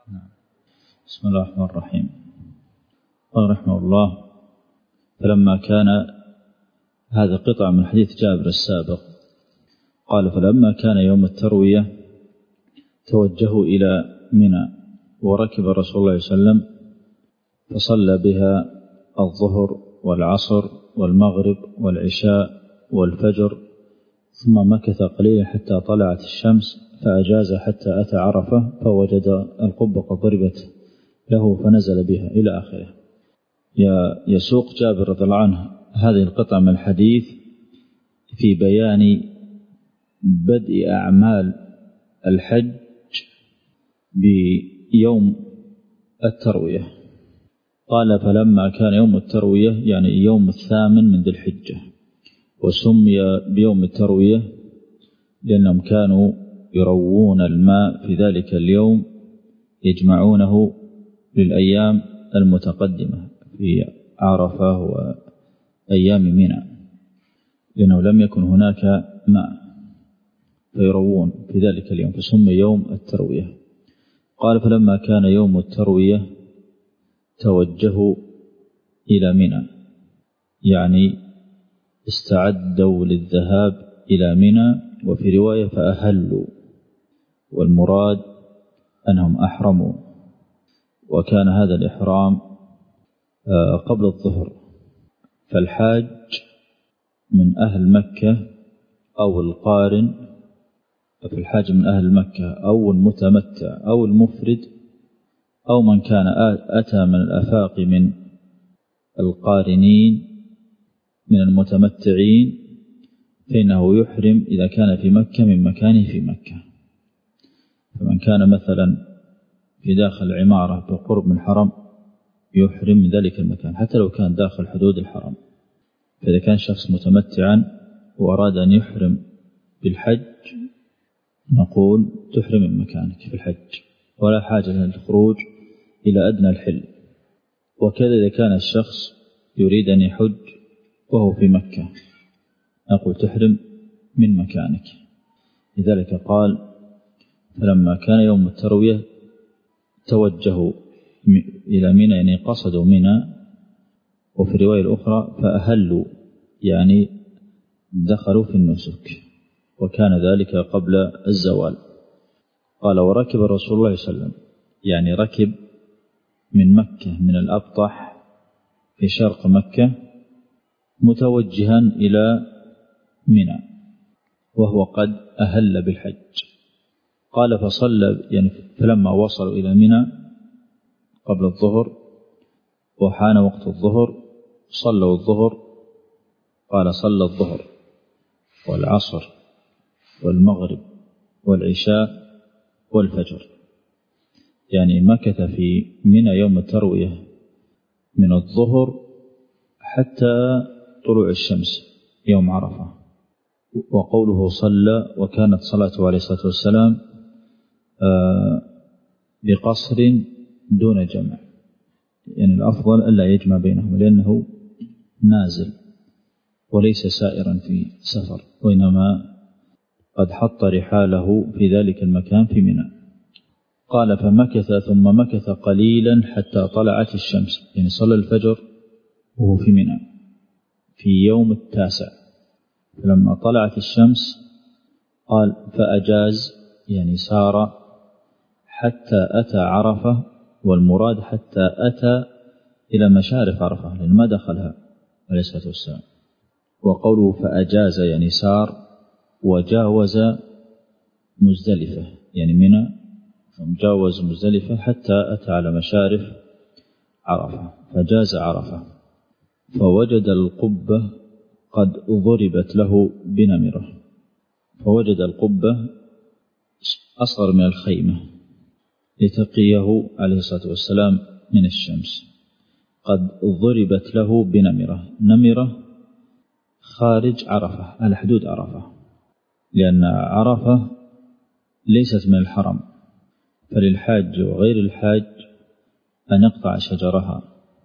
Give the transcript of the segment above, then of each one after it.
بسم الله الرحمن الرحيم. قال رحمه الله: فلما كان هذا قطع من حديث جابر السابق. قال: فلما كان يوم التروية توجهوا إلى منى، وركب رسول الله صلى الله عليه وسلم فصلى بها الظهر والعصر والمغرب والعشاء والفجر، ثم مكث قليلا حتى طلعت الشمس، فأجاز حتى أتى عرفة فوجد القبة قد ضربت له فنزل بها إلى آخره. يسوق جابر رضي الله عنه هذه القطعة من الحديث في بيان بدء أعمال الحج بيوم التروية. قال: فلما كان يوم التروية يعني يوم 8 من ذي الحجة، وسمي بيوم التروية لأنهم كانوا يروون الماء في ذلك اليوم، يجمعونه للأيام المتقدمة في عرفة وأيام منى، لأنه لم يكن هناك ماء فيروون في ذلك اليوم، فسمي يوم التروية. قال: فلما كان يوم التروية توجهوا إلى منى، يعني استعدوا للذهاب إلى منى. وفي رواية فأهلوا، والمراد أنهم أحرموا، وكان هذا الإحرام قبل الظهر. فالحاج من أهل مكة أو القارن، في الحاج من أهل مكة أو المتمتع أو المفرد أو من كان أتى من الأفاق من القارنين من المتمتعين، فإنه يحرم إذا كان في مكة من مكانه في مكة. فمن كان مثلا في داخل عمارة بقرب من الحرم يحرم من ذلك المكان حتى لو كان داخل حدود الحرم. فإذا كان شخص متمتعا وأراد أن يحرم بالحج نقول تحرم من مكانك في الحج، ولا حاجة للخروج إلى أدنى الحل. وكذا إذا كان الشخص يريد أن يحج وهو في مكة نقول تحرم من مكانك. لذلك قال: فلما كان يوم التروية توجهوا إلى منى، يعني قصدوا منى. وفي الرواية الأخرى فأهلوا، يعني دخلوا في النسك، وكان ذلك قبل الزوال. قال: وركب رسول الله صلى الله عليه وسلم، يعني ركب من مكة من الأبطح في شرق مكة متوجها إلى منى وهو قد أهل بالحج. قال: فصلى، يعني فلما وصلوا إلى منى قبل الظهر وحان وقت الظهر صلوا الظهر. قال: صلى الظهر والعصر والمغرب والعشاء والفجر، يعني مكث في منى يوم التروية من الظهر حتى طلوع الشمس يوم عرفة. وقوله صلى، وكانت صلاته عليه الصلاة والسلام بقصر دون جمع، يعني الأفضل ألا يجمع بينهم لأنه نازل وليس سائرا في سفر، وإنما قد حط رحاله في ذلك المكان في منى. قال: فمكث ثم مكث قليلا حتى طلعت الشمس، يعني صلى الفجر وهو في منى في يوم 9. فلما طلعت الشمس قال: فأجاز، يعني سار حتى أتى عرفة، والمراد حتى أتى إلى مشارف عرفة لأنه ما دخلها عليه الصلاة والسلام. وقوله فأجاز يعني سار وجاوز مزدلفة، يعني منى جاوز مزدلفة حتى أتى على مشارف عرفة، فجاز عرفة. فوجد القبة قد ضربت له بنمرة، فوجد القبة أصغر من الخيمة لتقيه عليه الصلاة والسلام من الشمس، قد ضربت له بنمرة. نمرة خارج عرفة على حدود عرفة، لأن عرفة ليست من الحرم، فللحاج وغير الحاج أن يقطع شجرها،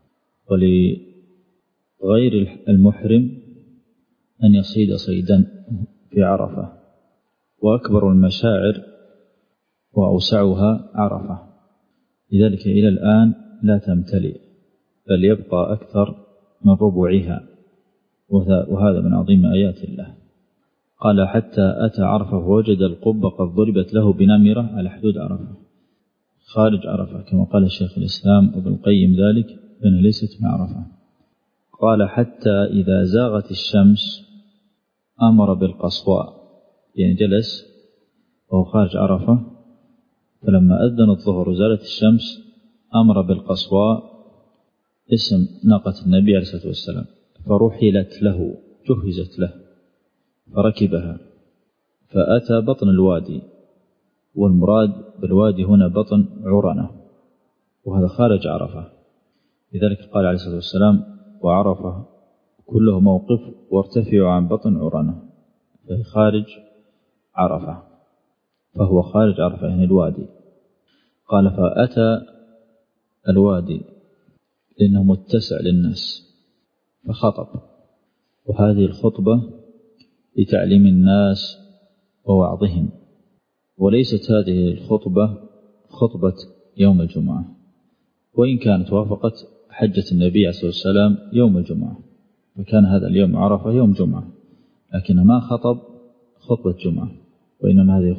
ولغير المحرم أن يصيد صيدا في عرفة. وأكبر المشاعر وأوسعها عرفة، لذلك إلى الآن لا تمتلئ بل يبقى أكثر من ربعها، وهذا من عظيم آيات الله. قال حتى أتى عرفة ووجد القبة قد ضربت له بنمرة على حدود عرفة خارج عرفة، كما قال الشيخ الإسلام ابن القيم ذلك بأنها ليست من عرفة. قال حتى إذا زاغت الشمس أمر بالقصواء، يعني جلس وهو خارج عرفة، فلما أذن الظهر وزالت الشمس أمر بالقصواء، اسم ناقة النبي عليه الصلاة والسلام، فرحلت له، جهزت له فركبها، فأتى بطن الوادي، والمراد بالوادي هنا بطن عرنة، وهذا خارج عرفة. لذلك قال عليه الصلاة والسلام وعرفة كله موقف وارتفعوا عن بطن عرنة، فهي خارج عرفة، فهو خارج عرفة يعني الوادي. قال فأتى الوادي لأنه متسع للناس فخطب، وهذه الخطبة لتعليم الناس ووعظهم، وليست هذه الخطبة خطبة يوم الجمعة، وإن كانت وافقت حجة النبي عليه الصلاة والسلام يوم الجمعة، فكان هذا اليوم عرفة يوم جمعة، لكن ما خطب خطبة جمعة، وإنما هذه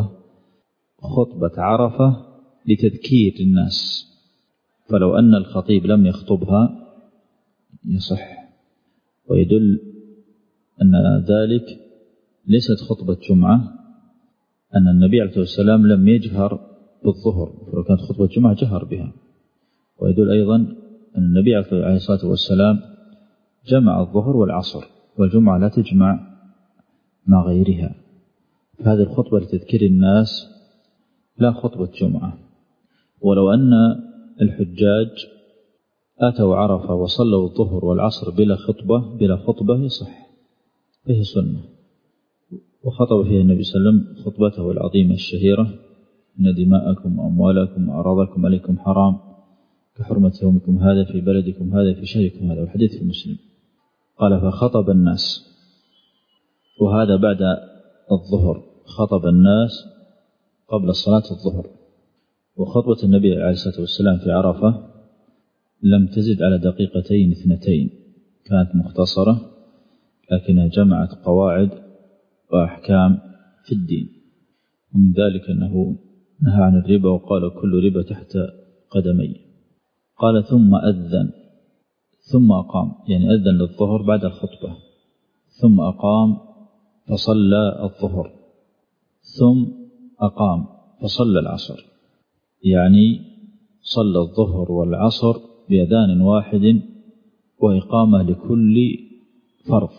خطبة عرفة لتذكير الناس، فلو أن الخطيب لم يخطبها يصح، ويدل أن ذلك ليست خطبة جمعة، أن النبي عليه الصلاة والسلام لم يجهر بالظهر، فلو كانت خطبة جمعة جهر بها. ويدل أيضا أن النبي عليه الصلاة والسلام جمع الظهر والعصر، والجمعة لا تجمع مع غيرها، فهذه الخطبة لتذكير الناس لا خطبة جمعة. ولو أن الحجاج أتوا عرفة وصلوا الظهر والعصر بلا خطبة يصح، فيه سنة، وخطب فيها النبي صلى الله عليه وسلم خطبته العظيمة الشهيرة: إن دماءكم وأموالكم وأعراضكم عليكم حرام كحرمة يومكم هذا في بلدكم هذا في شهركم هذا، والحديث في مسلم. قال فخطب الناس، وهذا بعد الظهر، خطب الناس قبل صلاة الظهر. وخطبة النبي عليه الصلاة والسلام في عرفة لم تزد على 2 دقيقة، كانت مختصرة لكنها جمعت قواعد وأحكام في الدين، ومن ذلك أنه نهى عن الربا وقال كل ربا تحت قدمي. قال ثم أذن ثم أقام، يعني أذن للظهر بعد الخطبة، ثم أقام فصلى الظهر، ثم أقام فصلى العصر، يعني صلى الظهر والعصر بأذان واحد وإقامة لكل فرض.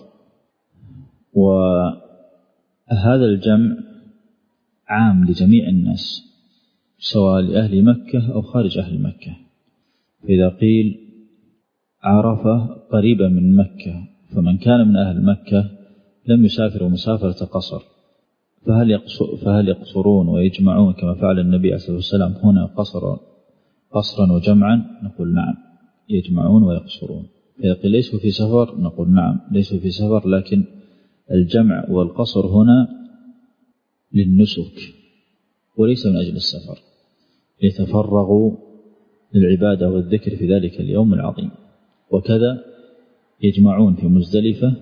وهذا الجمع عام لجميع الناس سواء لأهل مكة أو خارج أهل مكة. فإذا قيل عرفة قريبة من مكة، فمن كان من أهل مكة لم يسافر مسافرة قصر، فهل يقصرون ويجمعون كما فعل النبي عليه الصلاة والسلام هنا قصرا وجمعا؟ نقول نعم، يجمعون ويقصرون. إذا قيل ليسوا في سفر نقول نعم ليسوا في سفر، لكن الجمع والقصر هنا للنسك وليس من أجل السفر، يتفرغوا للعبادة والذكر في ذلك اليوم العظيم. وكذا يجمعون في مزدلفة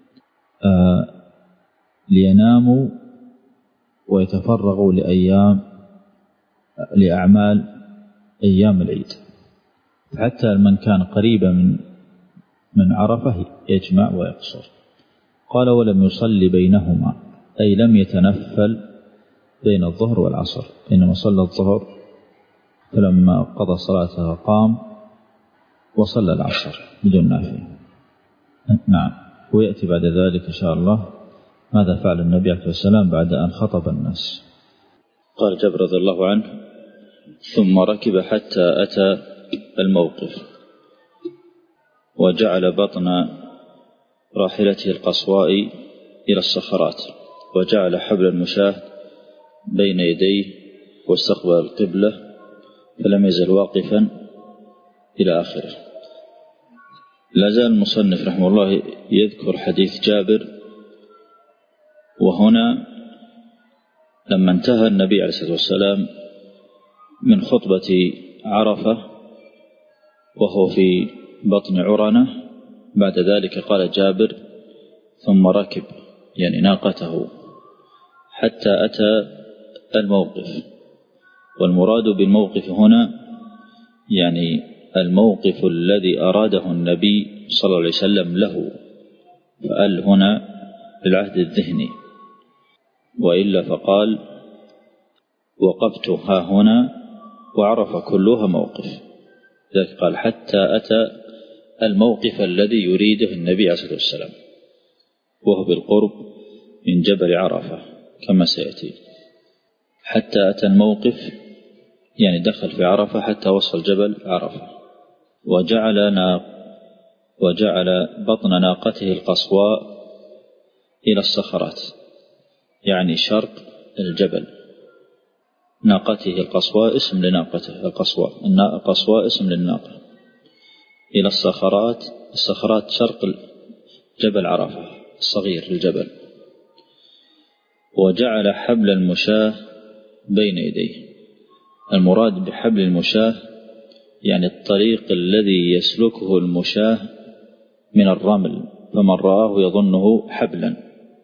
ليناموا ويتفرغوا لأعمال أيام العيد. حتى من كان قريبا من عرفة يجمع ويقصر. قال ولم يصلي بينهما، أي لم يتنفل بين الظهر والعصر، إنما صلى الظهر فلما قضى صلاته قام وصلى العصر بدون نافل. نعم، ويأتي بعد ذلك إن شاء الله ماذا فعل النبي عليه السلام بعد أن خطب الناس. قال جابر رضي الله عنه: ثم ركب حتى أتى الموقف وجعل بطن راحلته القصواء إلى الصخرات، وجعل حبل المشاة بين يديه واستقبل القبلة، فلم يزل واقفا إلى آخره. لا زال المصنف رحمه الله يذكر حديث جابر، وهنا لما انتهى النبي عليه الصلاة والسلام من خطبة عرفة وهو في بطن عرنة. بعد ذلك قال جابر ثم ركب يعني ناقته حتى أتى الموقف. والمراد بالموقف هنا يعني الموقف الذي أراده النبي صلى الله عليه وسلم له، فأل هنا للعهد الذهني، وإلا فقال وقفت ها هنا وعرف كلها موقف. ذلك قال حتى أتى الموقف الذي يريده النبي عليه الصلاة والسلام وهو بالقرب من جبل عرفة كما سيأتي. حتى أتى الموقف يعني دخل في عرفة حتى وصل جبل عرفة. وجعل بطن ناقته القصواء إلى الصخرات يعني شرق الجبل. ناقته القصواء اسم لناقته القصواء اسم للناقة. إلى الصخرات شرق جبل عرفة الصغير الجبل. وجعل حبل المشاة بين يديه. المراد بحبل المشاة يعني الطريق الذي يسلكه المشاة من الرمل، فمن رآه يظنه حبلا.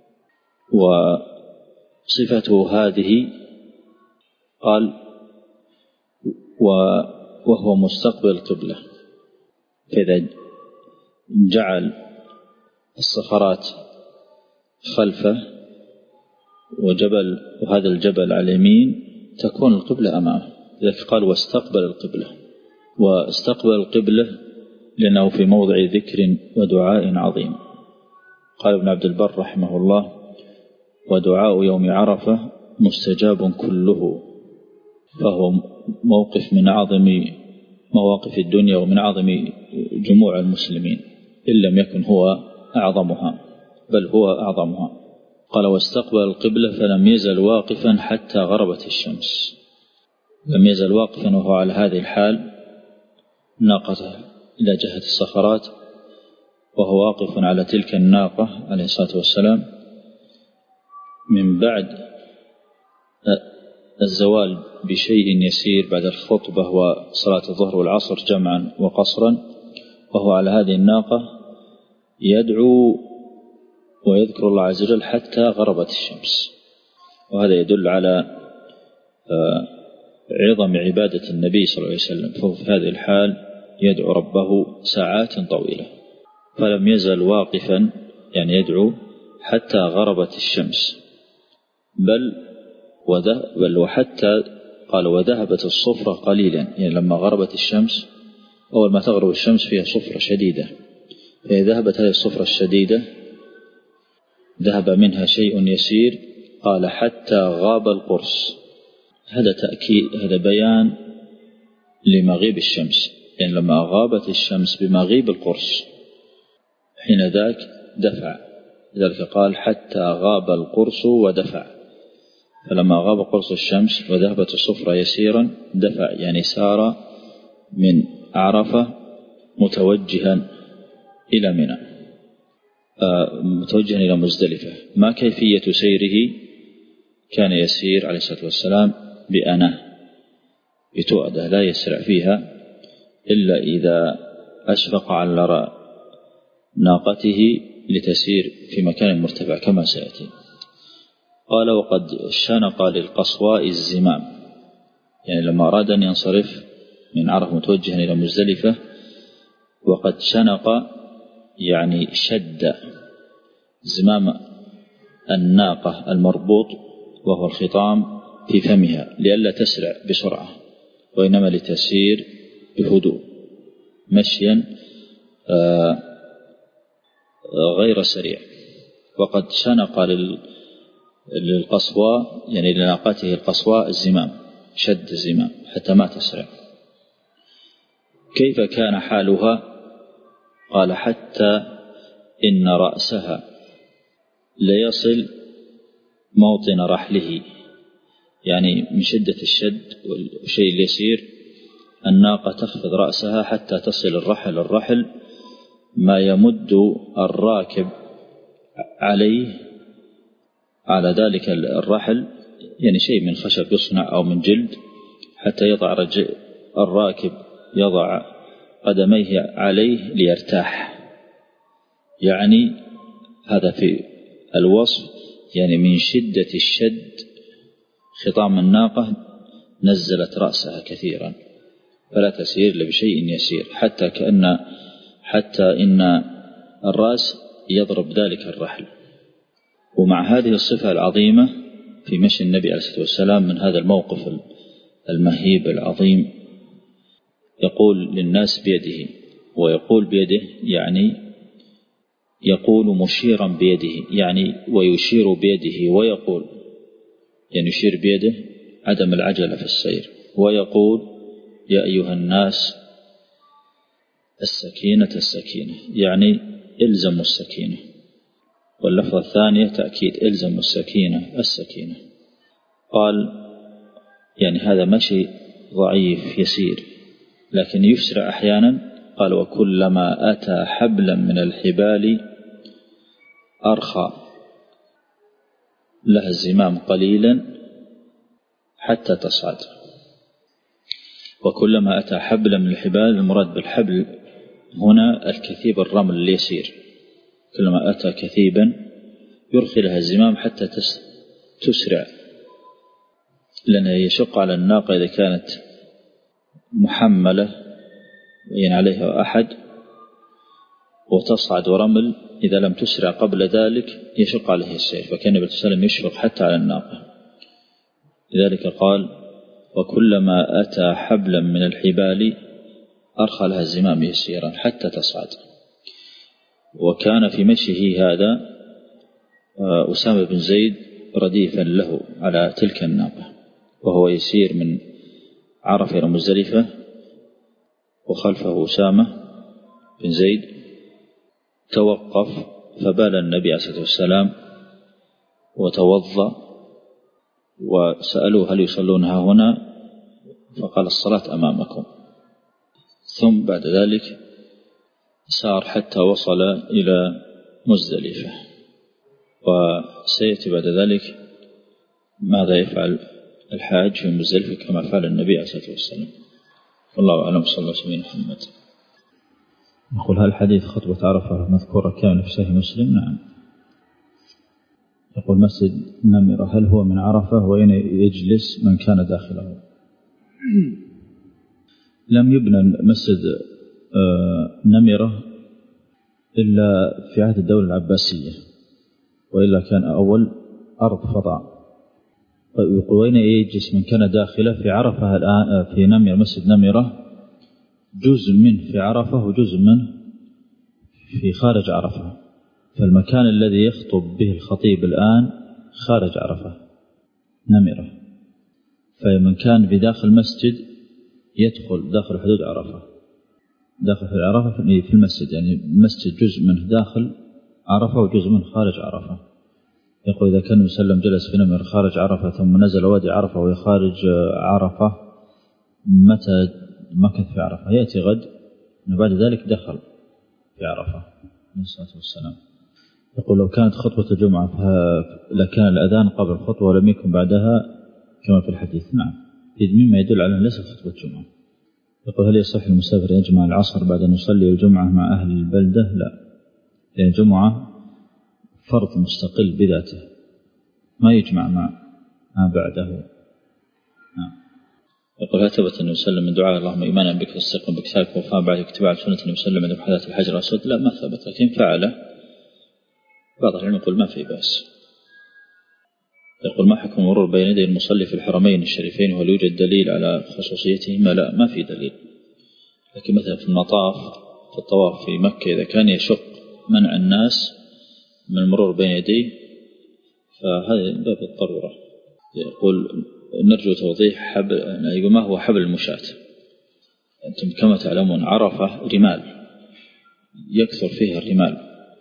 وصفته هذه قال وهو مستقبل القبلة، فإذا جعل الصخرات خلفه وهذا الجبل على اليمين تكون القبلة أمامه. لذلك قال واستقبل القبلة. واستقبل القبلة لأنه في موضع ذكر ودعاء عظيم. قال ابن عبد البر رحمه الله ودعاء يوم عرفة مستجاب كله، فهو موقف من أعظم مواقف الدنيا ومن أعظم جموع المسلمين، إن لم يكن هو أعظمها بل هو أعظمها. قال واستقبل القبلة فلم يزل واقفا حتى غربت الشمس. لم يزل واقفا وهو على هذه الحال ناقته إلى جهة الصخرات، وهو واقف على تلك الناقة عليه الصلاة والسلام من بعد الزوال بشيء يسير بعد الخطبة وصلاة الظهر والعصر جمعا وقصرا، وهو على هذه الناقة يدعو ويذكر الله عز وجل حتى غربت الشمس. وهذا يدل على عظم عبادة النبي صلى الله عليه وسلم، فهو في هذه الحال يدعو ربه ساعات طويلة. فلم يزل واقفا يعني يدعو حتى غربت الشمس، بل وحتى قال وذهبت الصفرة قليلا، يعني لما غربت الشمس أول ما تغرب الشمس فيها صفرة شديدة، فإذا ذهبت هذه الصفرة الشديدة ذهب منها شيء يسير. قال حتى غاب القرص. هذا تأكيد، هذا بيان لمغيب الشمس، يعني لما غابت الشمس بمغيب القرص حين ذاك دفع. لذلك قال حتى غاب القرص ودفع، فلما غاب قرص الشمس وذهبت الصفرة يسيرا دفع، يعني سار من عرفة متوجها إلى منى، متوجها إلى مزدلفة. ما كيفية سيره؟ كان يسير عليه الصلاة والسلام بأناه بتؤدة لا يسرع فيها إلا إذا أشفق على ناقته لتسير في مكان مرتفع كما سيأتي. قال وقد شنق للقصواء الزمام، يعني لما أراد أن ينصرف من عرفة متوجها إلى مزدلفة وقد شنق يعني شد زمام الناقة المربوط وهو الخطام في فمها لئلا تسرع بسرعة، وإنما لتسير بهدوء مشيا غير سريع. وقد شنق للقصواء يعني لناقته القصواء الزمام، شد الزمام حتى ما تسرع. كيف كان حالها؟ قال حتى إن رأسها ليصل موطن رحله، يعني من شدة الشد والشيء اليسير الناقة تخفض رأسها حتى تصل الرحل ما يمد الراكب عليه على ذلك الرحل، يعني شيء من خشب يصنع أو من جلد، حتى يضع الراكب يضع قدميه عليه ليرتاح، يعني هذا في الوصف، يعني من شدة الشد خطام الناقة نزلت رأسها كثيرا فلا تسير إلا بشيء يسير، حتى إن الرأس يضرب ذلك الرحل. ومع هذه الصفة العظيمة في مشي النبي عليه الصلاة والسلام من هذا الموقف المهيب العظيم، يقول للناس بيده، ويقول بيده يعني يقول مشيرا بيده، يعني ويشير بيده ويقول، يعني يشير بيده عدم العجلة في السير، ويقول يا أيها الناس السكينة السكينة، يعني إلزموا السكينة. واللفظة الثانية تأكيد إلزموا السكينة السكينة. قال يعني هذا مشي ضعيف يسير لكن يسرع أحيانا. قال وكلما أتى حبلا من الحبال أرخى لها الزمام قليلا حتى تصعد. وكلما أتى حبلا من الحبال، المراد بالحبل هنا الكثيب الرمل اليسير، كلما أتى كثيبا يرخي لها الزمام حتى تسرع، لأنه يشق على الناقة إذا كانت محملة يعني عليها أحد وتصعد رمل، إذا لم تسرع قبل ذلك يشق عليه السير، فكان النبي صلى الله عليه وسلم يشفق حتى على الناقة. لذلك قال وكلما أتى حبلا من الحبال أرخى لها الزمام يسيرا حتى تصعد. وكان في مشيه هذا أسامة بن زيد رديفا له على تلك الناقة، وهو يسير من عرفة إلى مزدلفة وخلفه أسامة بن زيد. توقف فبال النبي عليه الصلاة والسلام وتوضأ، وسألوه هل يصلونها هنا؟ فقال الصلاة أمامكم. ثم بعد ذلك سار حتى وصل إلى مزدلفة، وسيأتي بعد ذلك ماذا يفعل الحاج في مزدلفة كما فعل النبي عليه الصلاة والسلام. والله أعلم. صلى الله عليه وسلم. نقول هل حديث خطبة عرفة مذكورة كاملة في صحيح مسلم؟ نعم. يقول مسجد نمرة هل هو من عرفة وأين يجلس من كان داخله؟ لم يبنى مسجد نمرة إلا في عهد الدولة العباسية، وإلا كان أول أرض فضاء. وين يجلس من كان داخله في عرفة الآن في نمرة، مسجد نمرة جزء منه في عرفة وجزء منه في خارج عرفة، فالمكان الذي يخطب به الخطيب الآن خارج عرفة نمرة، فمن كان في داخل المسجد يدخل داخل حدود عرفة، داخل في عرفة في المسجد، يعني المسجد جزء منه داخل عرفة وجزء منه خارج عرفة. يقول إذا كان مسلم جلس في نمر خارج عرفة ثم نزل وادي عرفة وهي خارج عرفة، متى مكث في عرفة؟ يأتي غد بعد ذلك دخل في عرفة عليه الصلاة والسلام. يقول لو كانت خطبة الجمعة لكان الأذان قبل الخطبة ولم يكن بعدها كما في الحديث. نعم، مما يدل على أن ليست خطبة الجمعة. يقول هل يصح المسافر يجمع العصر بعد أن يصلي الجمعة مع أهل البلدة؟ لا، لأن الجمعة فرض مستقل بذاته ما يجمع ما بعده. نعم. يقول هل ثبت أنه يسلم من دعاء اللهم إيمانا بك واستيقن بك سالك وفاء بعد اتباع سنة أنه يسلم عند محاذاة الحجر الأسود؟ لا، ما ثبت، لكن فعله بعض العلم يقول ما في بأس. يقول ما حكم مرور بين يدي المصلي في الحرمين الشريفين وهل يوجد دليل على خصوصيتهما؟ لا، ما في دليل، لكن مثلا في المطاف في الطواف في مكة إذا كان يشق منع الناس من المرور بين يديه فهذا باب الضرورة. يقول نرجو توضيح يقول ما هو حبل المشاة؟ أنتم كما تعلمون عرفة رمال يكثر فيها الرمال،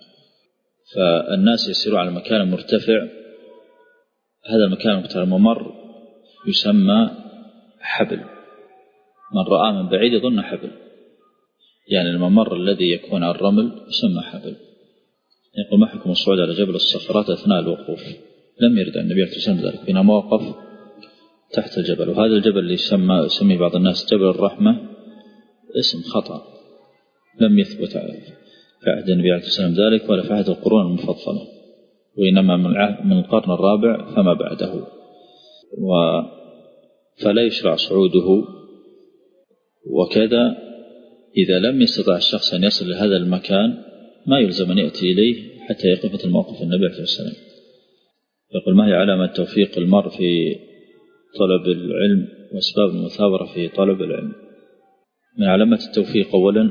فالناس يسيرون على مكان مرتفع، هذا المكان المرتفع الممر يسمى حبل، من رأى من بعيد يظن حبل، يعني الممر الذي يكون على الرمل يسمى حبل. يقول ما حكم الصعود على جبل الصخرات أثناء الوقوف؟ لم يرد عن النبي عليه الصلاة والسلام ذلك، بينما وقف تحت الجبل. وهذا الجبل اللي يسميه بعض الناس جبل الرحمة اسم خطأ، لم يثبت في عهد النبي عليه الصلاة والسلام ذلك ولا في عهد القرون المفضلة، وإنما من القرن الرابع فما بعده. فلا يشرع صعوده. وكذا إذا لم يستطع الشخص أن يصل لهذا المكان ما يلزم أن يأتي إليه حتى يقف مثل موقف النبي عليه الصلاة والسلام. يقول: ما هي علامة توفيق المرء في طلب العلم وأسباب المثابرة في طلب العلم؟ من علامات التوفيق أولا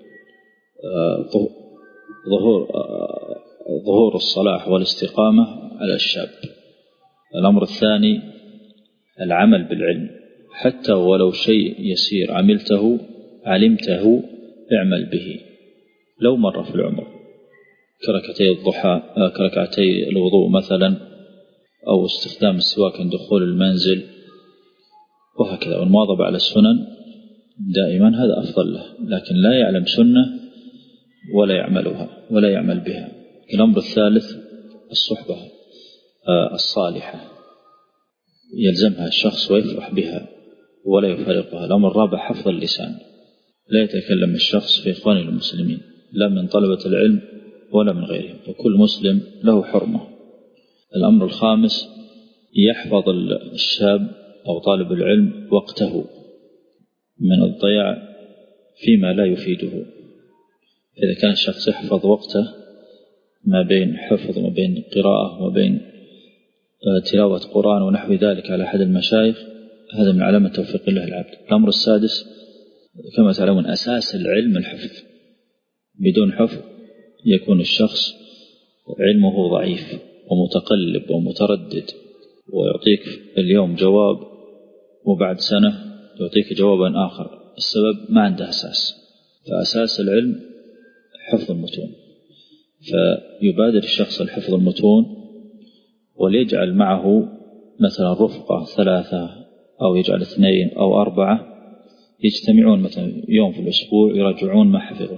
ظهور الصلاح والاستقامة على الشاب. الأمر الثاني العمل بالعلم، حتى ولو شيء يسير علمته اعمل به لو مر في العمر، كركعتي الضحى، كركعتي الوضوء مثلا، أو استخدام السواك عند دخول المنزل وهكذا. والمواظبة على السنن دائما هذا أفضل له، لكن لا يعلم سنة ولا يعمل بها. الأمر الثالث الصحبة الصالحة يلزمها الشخص ويفرح بها ولا يفارقها. الأمر الرابع حفظ اللسان، لا يتكلم الشخص في إخوانه المسلمين لا من طلبة العلم ولا من غيرهم، فكل مسلم له حرمة. الأمر الخامس يحفظ الشاب أو طالب العلم وقته من الضياع فيما لا يفيده. إذا كان الشخص يحفظ وقته ما بين حفظ وما بين قراءة وما بين تلاوة قرآن ونحو ذلك على أحد المشايخ، هذا من علامة توفيق الله العبد. الأمر السادس كما تعلمون أساس العلم الحفظ، بدون حفظ يكون الشخص علمه ضعيف ومتقلب ومتردد، ويعطيك اليوم جواب وبعد سنة يعطيك جوابا آخر. السبب ما عنده أساس. فأساس العلم حفظ المتون، فيبادر الشخص الحفظ المتون وليجعل معه مثلا رفقة 3 أو يجعل 2 أو 4 يجتمعون مثلا يوم في الأسبوع يراجعون ما حفظوا.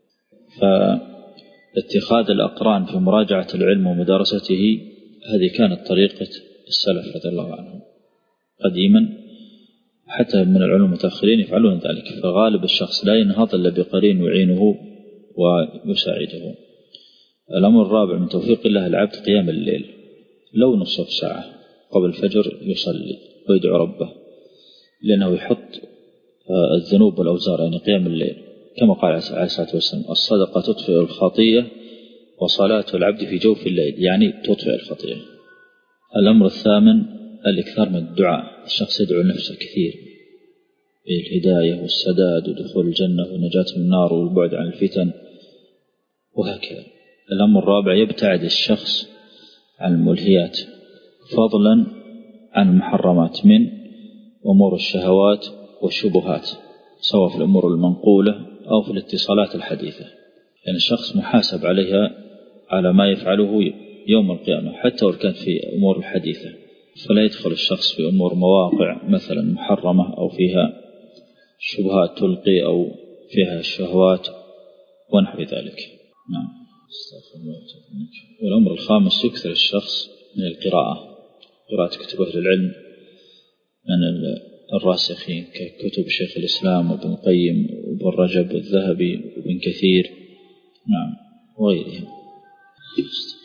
فاتخاذ الأقران في مراجعة العلم ومدارسته هذه كانت طريقة السلف رضي الله عنهم قديما، حتى من العلماء المتأخرين يفعلون ذلك. فغالب الشخص لا ينهض إلا بقرين يعينه ويساعده. الأمر الرابع من توفيق الله العبد قيام الليل، لو نصف ساعة قبل الفجر يصلي ويدعو ربه، لأنه يحط الذنوب والأوزار، يعني قيام الليل كما قال عليه الصلاة والسلام: الصدقة تطفئ الخطية وصلاة العبد في جوف الليل، يعني تطفئ الخطية. الأمر الثامن الإكثار من الدعاء، الشخص يدعو لنفسه كثير بالهداية والسداد ودخول الجنة والنجاة من النار والبعد عن الفتن وهكذا. الأمر الرابع يبتعد الشخص عن الملهيات فضلا عن المحرمات من أمور الشهوات والشبهات، سواء في الأمور المنقولة أو في الاتصالات الحديثة، يعني الشخص محاسب عليها على ما يفعله يوم القيامة حتى لو كانت في أمور الحديثة. فلا يدخل الشخص في أمور مواقع مثلا محرمة أو فيها شبهات تلقي أو فيها الشهوات ونحو ذلك. نعم. والأمر الخامس يكثر الشخص من القراءة، قراءة كتب أهل العلم من الراسخين ككتب شيخ الإسلام وابن القيم وابن رجب والذهبي وابن كثير، نعم، وغيرهم.